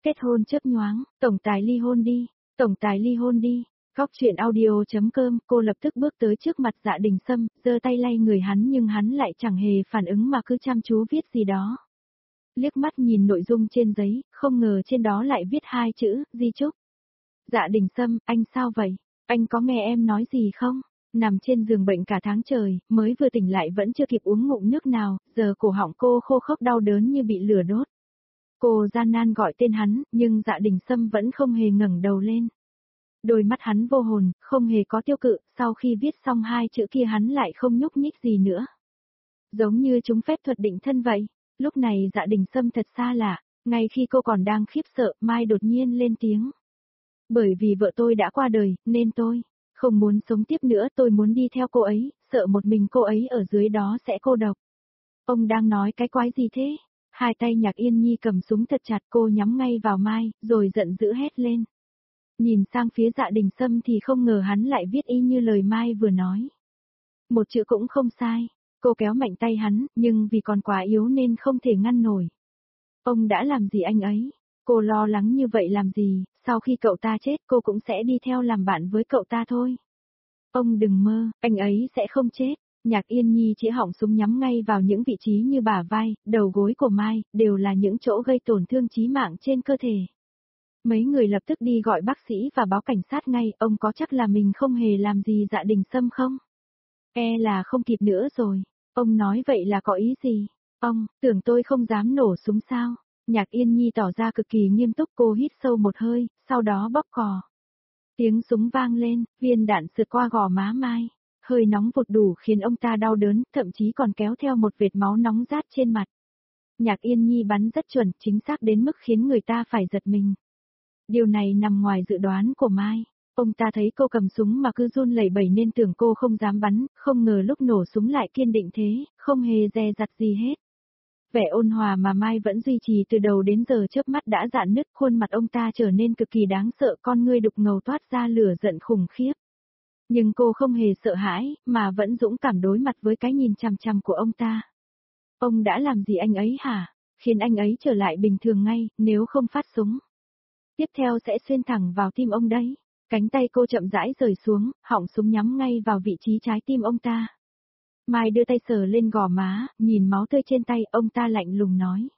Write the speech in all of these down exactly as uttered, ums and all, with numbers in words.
Kết hôn chớp nhoáng, tổng tài ly hôn đi, tổng tài ly hôn đi. Góc truyện audio.com, cô lập tức bước tới trước mặt Dạ Đình Sâm, giơ tay lay người hắn nhưng hắn lại chẳng hề phản ứng mà cứ chăm chú viết gì đó. Liếc mắt nhìn nội dung trên giấy, không ngờ trên đó lại viết hai chữ, di chúc. Dạ Đình Sâm, anh sao vậy? Anh có nghe em nói gì không? Nằm trên giường bệnh cả tháng trời, mới vừa tỉnh lại vẫn chưa kịp uống ngụm nước nào, giờ cổ họng cô khô khốc đau đớn như bị lửa đốt. Cô gian nan gọi tên hắn, nhưng Dạ Đình Sâm vẫn không hề ngẩng đầu lên. Đôi mắt hắn vô hồn, không hề có tiêu cự, sau khi viết xong hai chữ kia hắn lại không nhúc nhích gì nữa. Giống như chúng phép thuật định thân vậy. Lúc này Dạ Đình Sâm thật xa lạ, ngay khi cô còn đang khiếp sợ, Mai đột nhiên lên tiếng. Bởi vì vợ tôi đã qua đời, nên tôi không muốn sống tiếp nữa, tôi muốn đi theo cô ấy, sợ một mình cô ấy ở dưới đó sẽ cô độc. Ông đang nói cái quái gì thế? Hai tay Nhạc Yên Nhi cầm súng thật chặt, cô nhắm ngay vào Mai, rồi giận dữ hét lên. Nhìn sang phía Dạ Đình Sâm thì không ngờ hắn lại viết y như lời Mai vừa nói. Một chữ cũng không sai. Cô kéo mạnh tay hắn, nhưng vì còn quá yếu nên không thể ngăn nổi. Ông đã làm gì anh ấy? Cô lo lắng như vậy làm gì? Sau khi cậu ta chết cô cũng sẽ đi theo làm bạn với cậu ta thôi. Ông đừng mơ, anh ấy sẽ không chết. Nhạc Yên Nhi chỉ họng súng nhắm ngay vào những vị trí như bả vai, đầu gối của Mai, đều là những chỗ gây tổn thương chí mạng trên cơ thể. Mấy người lập tức đi gọi bác sĩ và báo cảnh sát ngay, ông có chắc là mình không hề làm gì Dạ Đình Sâm không? E là không kịp nữa rồi. Ông nói vậy là có ý gì? Ông, tưởng tôi không dám nổ súng sao? Nhạc Yên Nhi tỏ ra cực kỳ nghiêm túc, cô hít sâu một hơi, sau đó bóp cò. Tiếng súng vang lên, viên đạn sượt qua gò má Mai. Hơi nóng vụt đủ khiến ông ta đau đớn, thậm chí còn kéo theo một vệt máu nóng rát trên mặt. Nhạc Yên Nhi bắn rất chuẩn, chính xác đến mức khiến người ta phải giật mình. Điều này nằm ngoài dự đoán của Mai. Ông ta thấy cô cầm súng mà cứ run lẩy bẩy nên tưởng cô không dám bắn, không ngờ lúc nổ súng lại kiên định thế, không hề dè dặt gì hết. Vẻ ôn hòa mà Mai vẫn duy trì từ đầu đến giờ chớp mắt đã rạn nứt, khuôn mặt ông ta trở nên cực kỳ đáng sợ, con ngươi đục ngầu toát ra lửa giận khủng khiếp. Nhưng cô không hề sợ hãi, mà vẫn dũng cảm đối mặt với cái nhìn chằm chằm của ông ta. Ông đã làm gì anh ấy hả? Khiến anh ấy trở lại bình thường ngay, nếu không phát súng. Tiếp theo sẽ xuyên thẳng vào tim ông đấy. Cánh tay cô chậm rãi rời xuống, họng súng nhắm ngay vào vị trí trái tim ông ta. Mai đưa tay sờ lên gò má, nhìn máu tươi trên tay, ông ta lạnh lùng nói.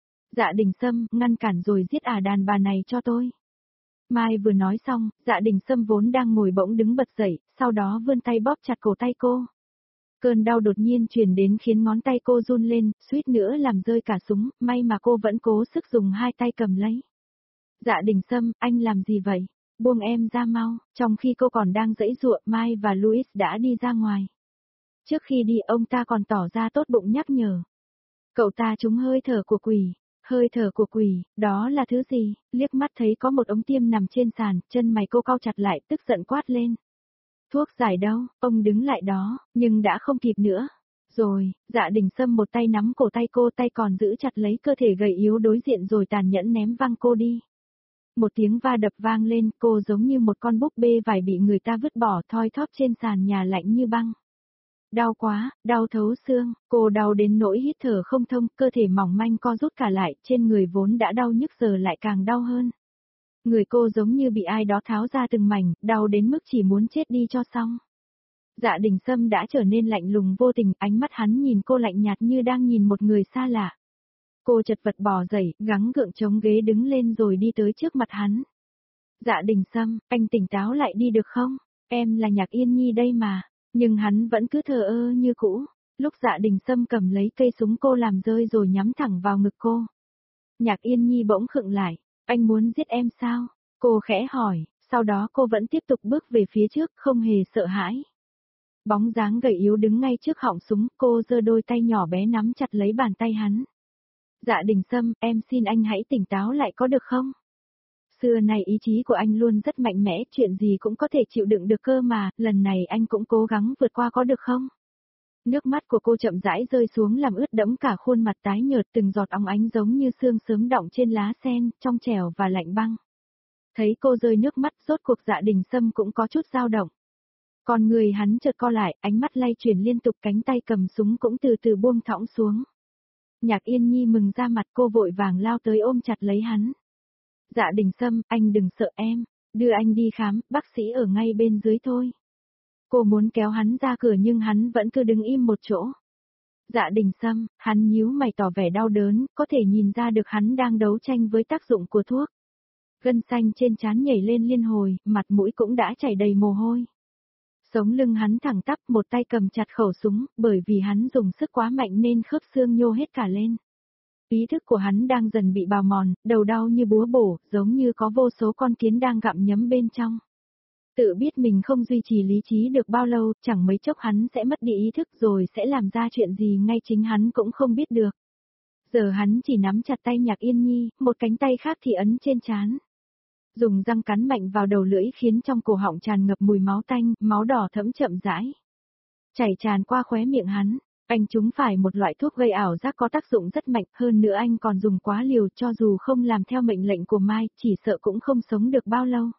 Dạ Đình Sâm, ngăn cản rồi giết ả đàn bà này cho tôi. Mai vừa nói xong, Dạ Đình Sâm vốn đang ngồi bỗng đứng bật dậy, sau đó vươn tay bóp chặt cổ tay cô. Cơn đau đột nhiên truyền đến khiến ngón tay cô run lên, suýt nữa làm rơi cả súng, may mà cô vẫn cố sức dùng hai tay cầm lấy. Dạ Đình Sâm, anh làm gì vậy? Buông em ra mau. Trong khi cô còn đang giãy giụa, Mai và Louis đã đi ra ngoài. Trước khi đi ông ta còn tỏ ra tốt bụng nhắc nhở. Cậu ta trúng hơi thở của quỷ. Hơi thở của quỷ, đó là thứ gì? Liếc mắt thấy có một ống tiêm nằm trên sàn, chân mày cô cau chặt lại, tức giận quát lên. Thuốc giải đâu? Ông đứng lại đó, nhưng đã không kịp nữa. Rồi, Dạ Đình Sâm một tay nắm cổ tay cô, tay còn giữ chặt lấy cơ thể gầy yếu đối diện rồi tàn nhẫn ném văng cô đi. Một tiếng va đập vang lên, cô giống như một con búp bê vải bị người ta vứt bỏ thoi thóp trên sàn nhà lạnh như băng. Đau quá, đau thấu xương, cô đau đến nỗi hít thở không thông, cơ thể mỏng manh co rút cả lại, trên người vốn đã đau nhức giờ lại càng đau hơn. Người cô giống như bị ai đó tháo ra từng mảnh, đau đến mức chỉ muốn chết đi cho xong. Dạ Đình Sâm đã trở nên lạnh lùng vô tình, ánh mắt hắn nhìn cô lạnh nhạt như đang nhìn một người xa lạ. Cô chật vật bò dậy, gắng gượng chống ghế đứng lên rồi đi tới trước mặt hắn. Dạ Đình Sâm, anh tỉnh táo lại đi được không? Em là Nhạc Yên Nhi đây mà. Nhưng hắn vẫn cứ thờ ơ như cũ. Lúc Dạ Đình Sâm cầm lấy cây súng cô làm rơi rồi nhắm thẳng vào ngực cô. Nhạc Yên Nhi bỗng khựng lại. Anh muốn giết em sao? Cô khẽ hỏi, sau đó cô vẫn tiếp tục bước về phía trước, không hề sợ hãi. Bóng dáng gầy yếu đứng ngay trước họng súng, cô giơ đôi tay nhỏ bé nắm chặt lấy bàn tay hắn. Dạ Đình Sâm, em xin anh hãy tỉnh táo lại có được không? Xưa này ý chí của anh luôn rất mạnh mẽ, chuyện gì cũng có thể chịu đựng được cơ mà, lần này anh cũng cố gắng vượt qua có được không? Nước mắt của cô chậm rãi rơi xuống làm ướt đẫm cả khuôn mặt tái nhợt, từng giọt óng ánh giống như sương sớm đọng trên lá sen, trong trẻo và lạnh băng. Thấy cô rơi nước mắt, rốt cuộc Dạ Đình Sâm cũng có chút dao động. Còn người hắn chợt co lại, ánh mắt lay chuyển liên tục, cánh tay cầm súng cũng từ từ buông thõng xuống. Nhạc Yên Nhi mừng ra mặt, cô vội vàng lao tới ôm chặt lấy hắn. Dạ Đình Sâm, anh đừng sợ em, đưa anh đi khám, bác sĩ ở ngay bên dưới thôi. Cô muốn kéo hắn ra cửa nhưng hắn vẫn cứ đứng im một chỗ. Dạ Đình Sâm, hắn nhíu mày tỏ vẻ đau đớn, có thể nhìn ra được hắn đang đấu tranh với tác dụng của thuốc. Gân xanh trên trán nhảy lên liên hồi, mặt mũi cũng đã chảy đầy mồ hôi. Sống lưng hắn thẳng tắp, một tay cầm chặt khẩu súng, bởi vì hắn dùng sức quá mạnh nên khớp xương nhô hết cả lên. Ý thức của hắn đang dần bị bào mòn, đầu đau như búa bổ, giống như có vô số con kiến đang gặm nhấm bên trong. Tự biết mình không duy trì lý trí được bao lâu, chẳng mấy chốc hắn sẽ mất đi ý thức rồi sẽ làm ra chuyện gì ngay chính hắn cũng không biết được. Giờ hắn chỉ nắm chặt tay Nhạc Yên Nhi, một cánh tay khác thì ấn trên trán. Dùng răng cắn mạnh vào đầu lưỡi khiến trong cổ họng tràn ngập mùi máu tanh, máu đỏ thẫm chậm rãi chảy tràn qua khóe miệng hắn. Anh trúng phải một loại thuốc gây ảo giác có tác dụng rất mạnh, hơn nữa anh còn dùng quá liều, cho dù không làm theo mệnh lệnh của Mai, chỉ sợ cũng không sống được bao lâu.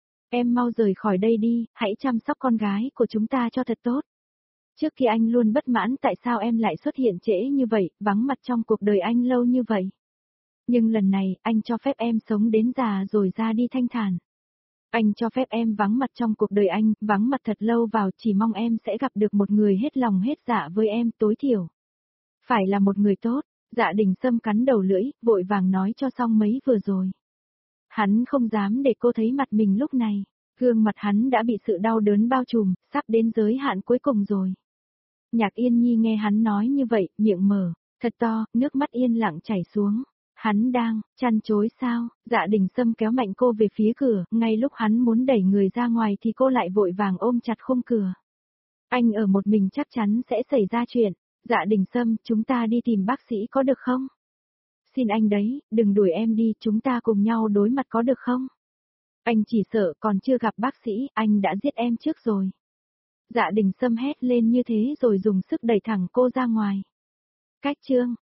Em mau rời khỏi đây đi, hãy chăm sóc con gái của chúng ta cho thật tốt. Trước khi anh luôn bất mãn tại sao em lại xuất hiện trễ như vậy, vắng mặt trong cuộc đời anh lâu như vậy. Nhưng lần này, anh cho phép em sống đến già rồi ra đi thanh thản. Anh cho phép em vắng mặt trong cuộc đời anh, vắng mặt thật lâu vào, chỉ mong em sẽ gặp được một người hết lòng hết dạ với em, tối thiểu. Phải là một người tốt. Dạ Đình Sâm cắn đầu lưỡi, vội vàng nói cho xong mấy vừa rồi. Hắn không dám để cô thấy mặt mình lúc này. Gương mặt hắn đã bị sự đau đớn bao trùm, sắp đến giới hạn cuối cùng rồi. Nhạc Yên Nhi nghe hắn nói như vậy, miệng mở, thật to, nước mắt yên lặng chảy xuống. Hắn đang, chăn chối sao? Dạ Đình Sâm kéo mạnh cô về phía cửa, ngay lúc hắn muốn đẩy người ra ngoài thì cô lại vội vàng ôm chặt khung cửa. Anh ở một mình chắc chắn sẽ xảy ra chuyện. Dạ Đình Sâm, chúng ta đi tìm bác sĩ có được không? Xin anh đấy, đừng đuổi em đi, chúng ta cùng nhau đối mặt có được không? Anh chỉ sợ còn chưa gặp bác sĩ, anh đã giết em trước rồi. Dạ Đình Sâm hét lên như thế rồi dùng sức đẩy thẳng cô ra ngoài. Cách chương